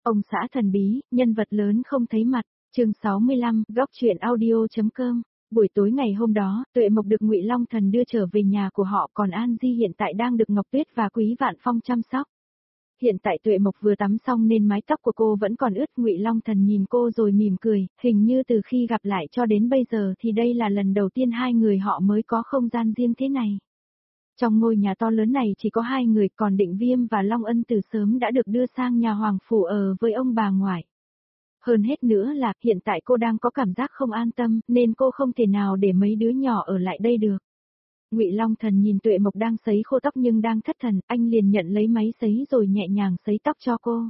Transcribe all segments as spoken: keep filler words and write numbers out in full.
Ông xã thần bí, nhân vật lớn không thấy mặt, chương sáu mươi lăm, góc truyện audio.com. Buổi tối ngày hôm đó, Tuệ Mộc được Ngụy Long Thần đưa trở về nhà của họ, còn An Di hiện tại đang được Ngọc Tuyết và Quý Vạn Phong chăm sóc. Hiện tại Tuệ Mộc vừa tắm xong nên mái tóc của cô vẫn còn ướt. Ngụy Long Thần nhìn cô rồi mỉm cười, hình như từ khi gặp lại cho đến bây giờ thì đây là lần đầu tiên hai người họ mới có không gian riêng thế này. Trong ngôi nhà to lớn này chỉ có hai người, còn Định Viêm và Long Ân từ sớm đã được đưa sang nhà Hoàng Phủ ở với ông bà ngoại. Hơn hết nữa là, hiện tại cô đang có cảm giác không an tâm, nên cô không thể nào để mấy đứa nhỏ ở lại đây được. Ngụy Long Thần nhìn Tuệ Mộc đang sấy khô tóc nhưng đang thất thần, anh liền nhận lấy máy sấy rồi nhẹ nhàng sấy tóc cho cô.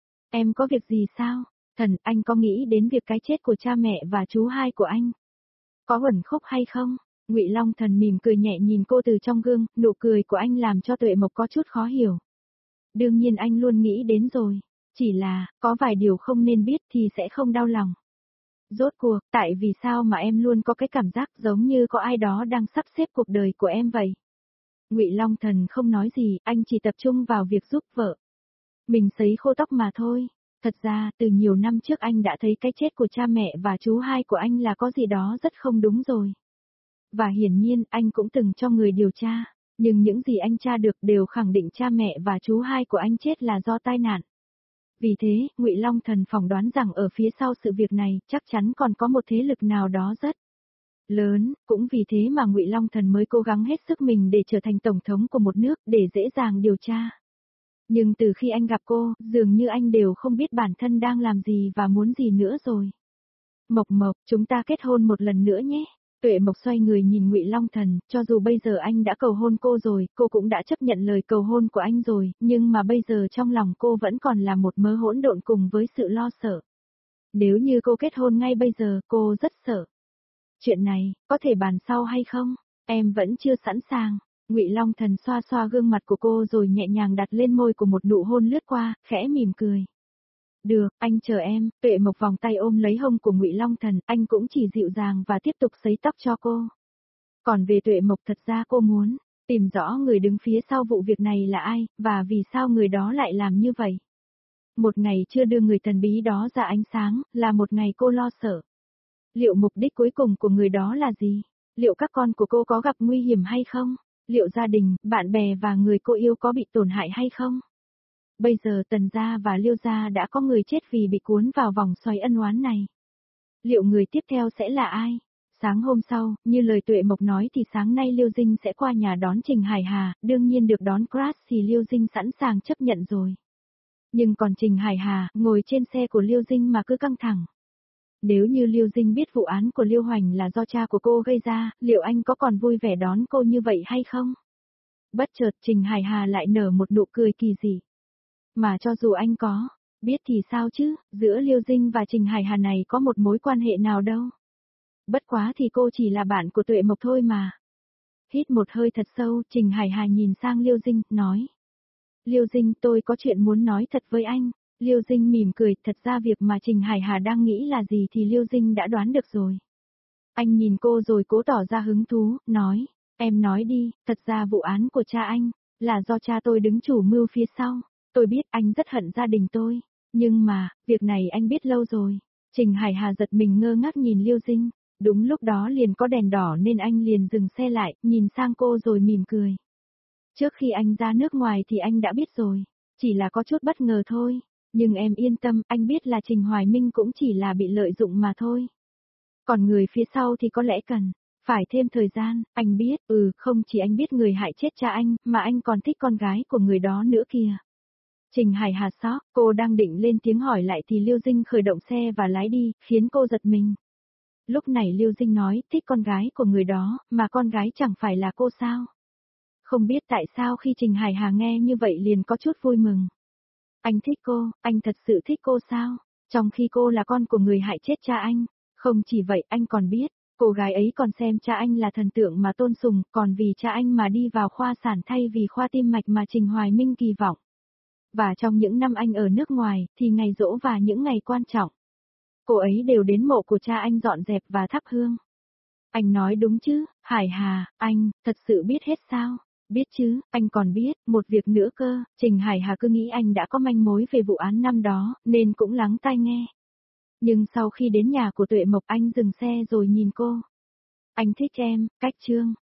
Em có việc gì sao? Thần, anh có nghĩ đến việc cái chết của cha mẹ và chú hai của anh? Có uẩn khúc hay không? Ngụy Long Thần mỉm cười nhẹ nhìn cô từ trong gương, nụ cười của anh làm cho Tuệ Mộc có chút khó hiểu. Đương nhiên anh luôn nghĩ đến rồi, chỉ là, có vài điều không nên biết thì sẽ không đau lòng. Rốt cuộc, tại vì sao mà em luôn có cái cảm giác giống như có ai đó đang sắp xếp cuộc đời của em vậy? Ngụy Long Thần không nói gì, anh chỉ tập trung vào việc giúp vợ mình sấy khô tóc mà thôi. Thật ra, từ nhiều năm trước anh đã thấy cái chết của cha mẹ và chú hai của anh là có gì đó rất không đúng rồi. Và hiển nhiên, anh cũng từng cho người điều tra, nhưng những gì anh tra được đều khẳng định cha mẹ và chú hai của anh chết là do tai nạn. Vì thế, Ngụy Long Thần phỏng đoán rằng ở phía sau sự việc này, chắc chắn còn có một thế lực nào đó rất lớn, cũng vì thế mà Ngụy Long Thần mới cố gắng hết sức mình để trở thành tổng thống của một nước, để dễ dàng điều tra. Nhưng từ khi anh gặp cô, dường như anh đều không biết bản thân đang làm gì và muốn gì nữa rồi. Mộc Mộc, chúng ta kết hôn một lần nữa nhé. Tuệ Mộc xoay người nhìn Ngụy Long Thần, cho dù bây giờ anh đã cầu hôn cô rồi, cô cũng đã chấp nhận lời cầu hôn của anh rồi, nhưng mà bây giờ trong lòng cô vẫn còn là một mớ hỗn độn cùng với sự lo sợ. Nếu như cô kết hôn ngay bây giờ, cô rất sợ. Chuyện này, có thể bàn sau hay không? Em vẫn chưa sẵn sàng. Ngụy Long Thần xoa xoa gương mặt của cô rồi nhẹ nhàng đặt lên môi của một nụ hôn lướt qua, khẽ mỉm cười. Được, anh chờ em. Tuệ Mộc vòng tay ôm lấy hông của Ngụy Long Thần, anh cũng chỉ dịu dàng và tiếp tục sấy tóc cho cô. Còn về Tuệ Mộc, thật ra cô muốn tìm rõ người đứng phía sau vụ việc này là ai, và vì sao người đó lại làm như vậy. Một ngày chưa đưa người thần bí đó ra ánh sáng, là một ngày cô lo sợ. Liệu mục đích cuối cùng của người đó là gì? Liệu các con của cô có gặp nguy hiểm hay không? Liệu gia đình, bạn bè và người cô yêu có bị tổn hại hay không? Bây giờ Tần gia và Liêu gia đã có người chết vì bị cuốn vào vòng xoáy ân oán này. Liệu người tiếp theo sẽ là ai? Sáng hôm sau, như lời Tuệ Mộc nói thì sáng nay Liêu Dinh sẽ qua nhà đón Trình Hải Hà, đương nhiên được đón crash thì Liêu Dinh sẵn sàng chấp nhận rồi. Nhưng còn Trình Hải Hà, ngồi trên xe của Liêu Dinh mà cứ căng thẳng. Nếu như Liêu Dinh biết vụ án của Liêu Hoành là do cha của cô gây ra, liệu anh có còn vui vẻ đón cô như vậy hay không? Bất chợt Trình Hải Hà lại nở một nụ cười kỳ dị. Mà cho dù anh có biết thì sao chứ, giữa Liêu Dinh và Trình Hải Hà này có một mối quan hệ nào đâu. Bất quá thì cô chỉ là bạn của Tuệ Mộc thôi mà. Hít một hơi thật sâu, Trình Hải Hà nhìn sang Liêu Dinh, nói. Liêu Dinh, tôi có chuyện muốn nói thật với anh. Liêu Dinh mỉm cười, thật ra việc mà Trình Hải Hà đang nghĩ là gì thì Liêu Dinh đã đoán được rồi. Anh nhìn cô rồi cố tỏ ra hứng thú, nói, em nói đi, thật ra vụ án của cha anh, là do cha tôi đứng chủ mưu phía sau. Tôi biết anh rất hận gia đình tôi, nhưng mà, việc này anh biết lâu rồi. Trình Hải Hà giật mình ngơ ngác nhìn Liêu Dinh, đúng lúc đó liền có đèn đỏ nên anh liền dừng xe lại, nhìn sang cô rồi mỉm cười. Trước khi anh ra nước ngoài thì anh đã biết rồi, chỉ là có chút bất ngờ thôi, nhưng em yên tâm, anh biết là Trình Hoài Minh cũng chỉ là bị lợi dụng mà thôi. Còn người phía sau thì có lẽ cần phải thêm thời gian, anh biết, ừ, không chỉ anh biết người hại chết cha anh, mà anh còn thích con gái của người đó nữa kìa. Trình Hải Hà sốc, cô đang định lên tiếng hỏi lại thì Liêu Dinh khởi động xe và lái đi, khiến cô giật mình. Lúc này Liêu Dinh nói, thích con gái của người đó, mà con gái chẳng phải là cô sao? Không biết tại sao khi Trình Hải Hà nghe như vậy liền có chút vui mừng. Anh thích cô, anh thật sự thích cô sao? Trong khi cô là con của người hại chết cha anh. Không chỉ vậy, anh còn biết, cô gái ấy còn xem cha anh là thần tượng mà tôn sùng, còn vì cha anh mà đi vào khoa sản thay vì khoa tim mạch mà Trình Hoài Minh kỳ vọng. Và trong những năm anh ở nước ngoài, thì ngày giỗ và những ngày quan trọng, cô ấy đều đến mộ của cha anh dọn dẹp và thắp hương. Anh nói đúng chứ, Hải Hà, anh, thật sự biết hết sao? Biết chứ, anh còn biết, một việc nữa cơ, Trình Hải Hà cứ nghĩ anh đã có manh mối về vụ án năm đó, nên cũng lắng tai nghe. Nhưng sau khi đến nhà của Tuệ Mộc anh dừng xe rồi nhìn cô. Anh thích em, Cách Trương.